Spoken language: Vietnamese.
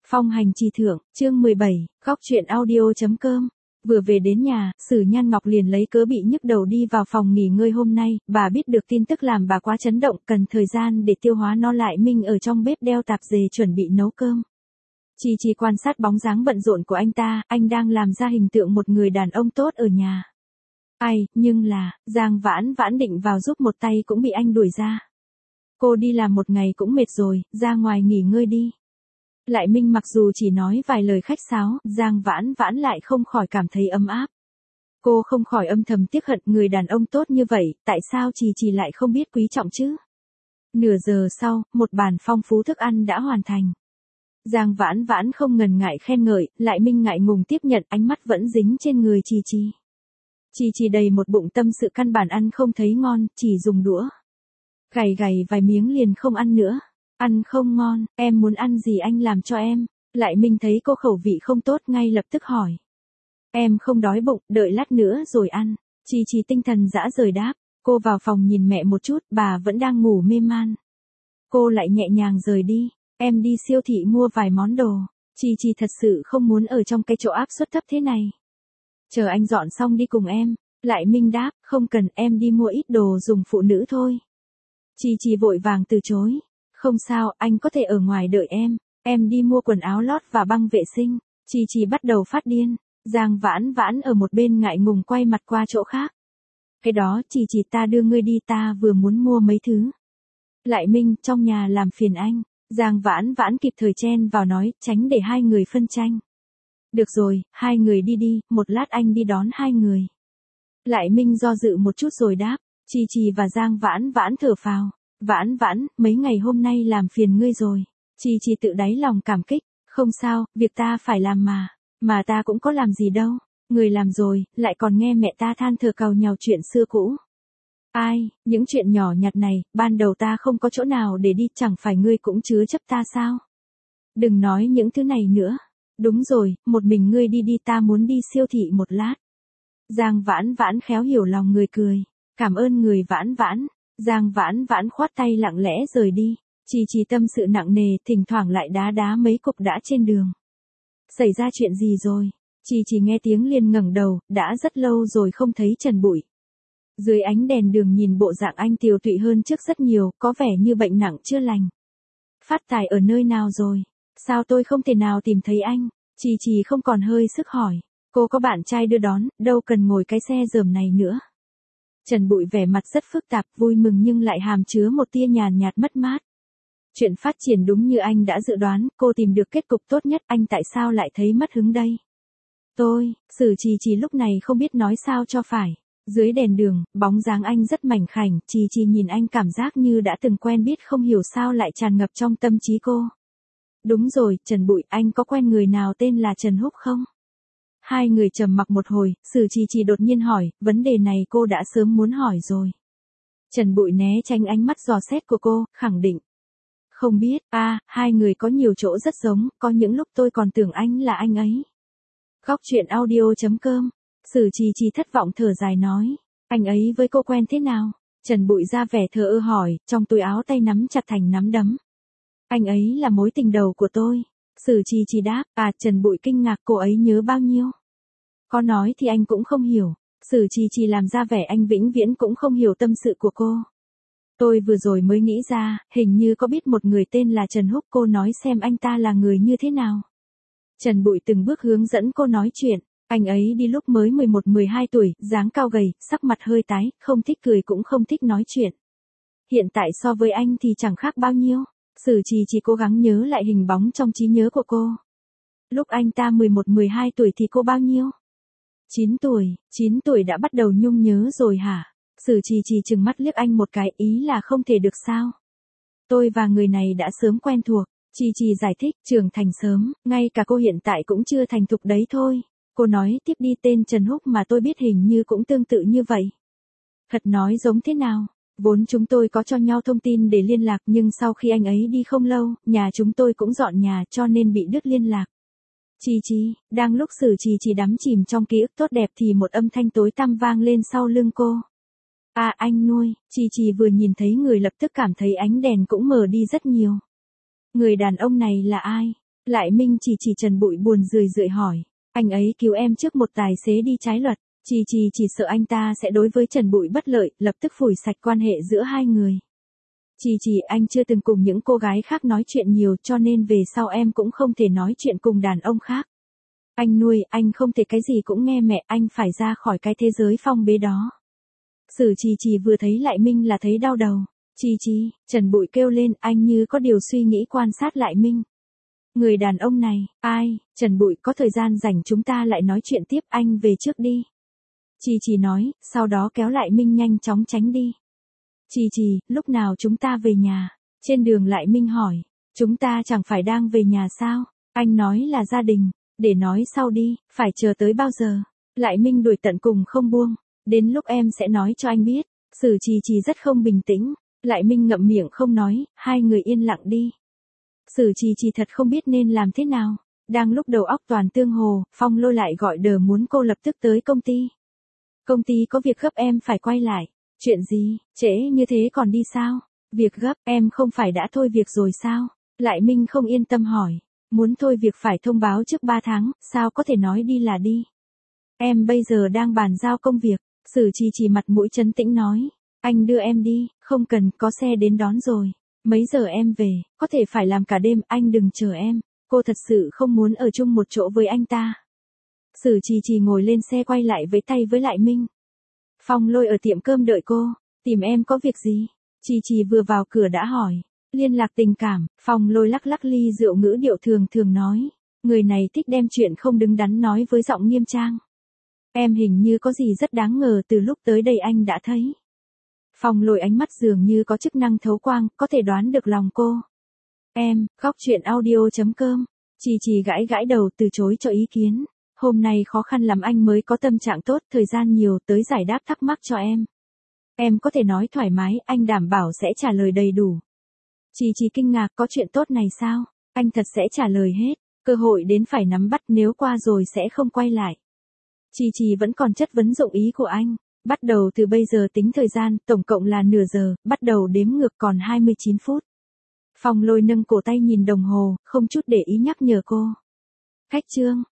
Phong hành trì thượng, chương 17, góc truyện audio.com. Vừa về đến nhà, Sử Nhan Ngọc liền lấy cớ bị nhức đầu đi vào phòng nghỉ ngơi hôm nay, bà biết được tin tức làm bà quá chấn động, cần thời gian để tiêu hóa nó lại. Minh ở trong bếp đeo tạp dề chuẩn bị nấu cơm. Chỉ quan sát bóng dáng bận rộn của anh ta, anh đang làm ra hình tượng một người đàn ông tốt ở nhà. Nhưng là, Giang Vãn Vãn định vào giúp một tay cũng bị anh đuổi ra. Cô đi làm một ngày cũng mệt rồi, ra ngoài nghỉ ngơi đi. Lại Minh mặc dù chỉ nói vài lời khách sáo, Giang Vãn Vãn lại không khỏi cảm thấy ấm áp. Cô không khỏi âm thầm tiếc hận người đàn ông tốt như vậy, tại sao Chỉ lại không biết quý trọng chứ? Nửa giờ sau, một bàn phong phú thức ăn đã hoàn thành. Giang Vãn Vãn không ngần ngại khen ngợi, Lại Minh ngại ngùng tiếp nhận, ánh mắt vẫn dính trên người Chỉ. Chỉ đầy một bụng tâm sự căn bản ăn không thấy ngon, chỉ dùng đũa gầy vài miếng liền không ăn nữa. Ăn không ngon, em muốn ăn gì anh làm cho em. Lại Minh thấy cô khẩu vị không tốt ngay lập tức hỏi. Em không đói bụng, đợi lát nữa rồi ăn. Chỉ tinh thần dã rời đáp. Cô vào phòng nhìn mẹ một chút, bà vẫn đang ngủ mê man. Cô lại nhẹ nhàng rời đi. Em đi siêu thị mua vài món đồ. Chỉ thật sự không muốn ở trong cái chỗ áp suất thấp thế này. Chờ anh dọn xong đi cùng em. Lại Minh đáp, không cần, em đi mua ít đồ dùng phụ nữ thôi. Chỉ vội vàng từ chối. Không sao, anh có thể ở ngoài đợi em đi mua quần áo lót và băng vệ sinh. Chỉ bắt đầu phát điên. Giang Vãn Vãn ở một bên ngại ngùng quay mặt qua chỗ khác. Cái đó, chỉ ta đưa ngươi đi, ta vừa muốn mua mấy thứ. Lại Minh, trong nhà làm phiền anh. Giang Vãn Vãn kịp thời chen vào nói, tránh để hai người phân tranh. Được rồi, hai người đi, một lát anh đi đón hai người. Lại Minh do dự một chút rồi đáp, Chỉ và Giang Vãn Vãn thở phào. Vãn Vãn, mấy ngày hôm nay làm phiền ngươi rồi. Chỉ tự đáy lòng cảm kích, không sao, việc ta phải làm mà ta cũng có làm gì đâu. Người làm rồi, lại còn nghe mẹ ta than thở càu nhàu chuyện xưa cũ. Những chuyện nhỏ nhặt này, ban đầu ta không có chỗ nào để đi, chẳng phải ngươi cũng chứa chấp ta sao? Đừng nói những thứ này nữa. Đúng rồi, một mình ngươi đi, ta muốn đi siêu thị một lát. Giang Vãn Vãn khéo hiểu lòng người cười. Cảm ơn người Vãn Vãn. Giang Vãn Vãn khoát tay lặng lẽ rời đi. Chỉ tâm sự nặng nề, thỉnh thoảng lại đá mấy cục đá trên đường. Xảy ra chuyện gì rồi? Chỉ nghe tiếng liền ngẩng đầu, đã rất lâu rồi không thấy Trần Bụi. Dưới ánh đèn đường nhìn bộ dạng anh tiều tụy hơn trước rất nhiều, có vẻ như bệnh nặng chưa lành. Phát tài ở nơi nào rồi? Sao tôi không thể nào tìm thấy anh? Chỉ không còn hơi sức hỏi. Cô có bạn trai đưa đón, đâu cần ngồi cái xe rờm này nữa. Trần Bụi vẻ mặt rất phức tạp, vui mừng nhưng lại hàm chứa một tia nhàn nhạt mất mát. Chuyện phát triển đúng như anh đã dự đoán, cô tìm được kết cục tốt nhất, anh tại sao lại thấy mất hứng đây? Sử Chỉ lúc này không biết nói sao cho phải. Dưới đèn đường, bóng dáng anh rất mảnh khảnh, Chỉ nhìn anh cảm giác như đã từng quen biết, không hiểu sao lại tràn ngập trong tâm trí cô. Đúng rồi, Trần Bụi, anh có quen người nào tên là Trần Húc không? Hai người trầm mặc một hồi, Sử Chỉ đột nhiên hỏi, vấn đề này cô đã sớm muốn hỏi rồi. Trần Bụi né tránh ánh mắt dò xét của cô, khẳng định. Không biết, hai người có nhiều chỗ rất giống, có những lúc tôi còn tưởng anh là anh ấy. Góc truyện audio.com. Sử Chỉ thất vọng thở dài nói, anh ấy với cô quen thế nào? Trần Bụi ra vẻ thờ ơ hỏi, trong túi áo tay nắm chặt thành nắm đấm. Anh ấy là mối tình đầu của tôi. Sử Chỉ đáp, Trần Bụi kinh ngạc, cô ấy nhớ bao nhiêu? Có nói thì anh cũng không hiểu. Sử Chỉ làm ra vẻ anh vĩnh viễn cũng không hiểu tâm sự của cô. Tôi vừa rồi mới nghĩ ra, hình như có biết một người tên là Trần Húc, cô nói xem anh ta là người như thế nào. Trần Bụi từng bước hướng dẫn cô nói chuyện. Anh ấy đi lúc mới 11-12 tuổi, dáng cao gầy, sắc mặt hơi tái, không thích cười cũng không thích nói chuyện. Hiện tại so với anh thì chẳng khác bao nhiêu. Sử Chỉ cố gắng nhớ lại hình bóng trong trí nhớ của cô. Lúc anh ta 11-12 tuổi thì cô bao nhiêu? 9 tuổi đã bắt đầu nhung nhớ rồi hả? Sử Chỉ trừng mắt liếc anh một cái, ý là không thể được sao? Tôi và người này đã sớm quen thuộc. Chỉ giải thích, trưởng thành sớm, ngay cả cô hiện tại cũng chưa thành thục đấy thôi. Cô nói tiếp đi, tên Trần Húc mà tôi biết hình như cũng tương tự như vậy. Thật nói giống thế nào? Vốn chúng tôi có cho nhau thông tin để liên lạc, nhưng sau khi anh ấy đi không lâu, nhà chúng tôi cũng dọn nhà cho nên bị đứt liên lạc. Đang lúc Sử Chỉ đắm chìm trong ký ức tốt đẹp thì một âm thanh tối tăm vang lên sau lưng cô. Anh nuôi. Chỉ vừa nhìn thấy người lập tức cảm thấy ánh đèn cũng mờ đi rất nhiều. Người đàn ông này là ai? Lại Minh chỉ Trần Bụi buồn rười rượi hỏi. Anh ấy cứu em trước một tài xế đi trái luật. Chỉ sợ anh ta sẽ đối với Trần Bụi bất lợi, lập tức phủi sạch quan hệ giữa hai người. Anh chưa từng cùng những cô gái khác nói chuyện nhiều cho nên về sau em cũng không thể nói chuyện cùng đàn ông khác. Anh nuôi, anh không thể cái gì cũng nghe mẹ, anh phải ra khỏi cái thế giới phong bế đó. Sử chỉ vừa thấy Lại Minh là thấy đau đầu. Trần Bụi kêu lên, anh như có điều suy nghĩ quan sát Lại Minh. Người đàn ông này, ai? Trần Bụi, có thời gian rảnh chúng ta lại nói chuyện tiếp, anh về trước đi. Chỉ nói, sau đó kéo Lại Minh nhanh chóng tránh đi. Lúc nào chúng ta về nhà? Trên đường Lại Minh hỏi, chúng ta chẳng phải đang về nhà sao? Anh nói là gia đình, để nói sau đi, phải chờ tới bao giờ? Lại Minh đuổi tận cùng không buông, đến lúc em sẽ nói cho anh biết. Sử chỉ rất không bình tĩnh, Lại Minh ngậm miệng không nói, hai người yên lặng đi. Sử chỉ thật không biết nên làm thế nào. Đang lúc đầu óc toàn tương hồ, Phong Lôi lại gọi đờ muốn cô lập tức tới công ty. Công ty có việc gấp em phải quay lại. Chuyện gì, trễ như thế còn đi sao? Việc gấp, em không phải đã thôi việc rồi sao? Lại Minh không yên tâm hỏi. Muốn thôi việc phải thông báo trước 3 tháng, sao có thể nói đi là đi? Em bây giờ đang bàn giao công việc. Sử chỉ mặt mũi trấn tĩnh nói. Anh đưa em đi, không cần, có xe đến đón rồi. Mấy giờ em về, có thể phải làm cả đêm, anh đừng chờ em. Cô thật sự không muốn ở chung một chỗ với anh ta. Sử chỉ ngồi lên xe quay lại với tay với Lại Minh. Phong Lôi ở tiệm cơm đợi cô, tìm em có việc gì? Chỉ vừa vào cửa đã hỏi. Liên lạc tình cảm, Phong Lôi lắc lắc ly rượu ngữ điệu thường nói. Người này thích đem chuyện không đứng đắn nói với giọng nghiêm trang. Em hình như có gì rất đáng ngờ từ lúc tới đây anh đã thấy. Phong Lôi ánh mắt dường như có chức năng thấu quang, có thể đoán được lòng cô. Em, góc chuyện audio.com. Chỉ gãi đầu từ chối cho ý kiến. Hôm nay khó khăn lắm anh mới có tâm trạng tốt, thời gian nhiều tới giải đáp thắc mắc cho em. Em có thể nói thoải mái, anh đảm bảo sẽ trả lời đầy đủ. Chỉ kinh ngạc, có chuyện tốt này sao? Anh thật sẽ trả lời hết, cơ hội đến phải nắm bắt, nếu qua rồi sẽ không quay lại. Chỉ vẫn còn chất vấn dụng ý của anh. Bắt đầu từ bây giờ tính thời gian, tổng cộng là nửa giờ, bắt đầu đếm ngược còn 29 phút. Phong Lôi nâng cổ tay nhìn đồng hồ, không chút để ý nhắc nhở cô. Khách trương,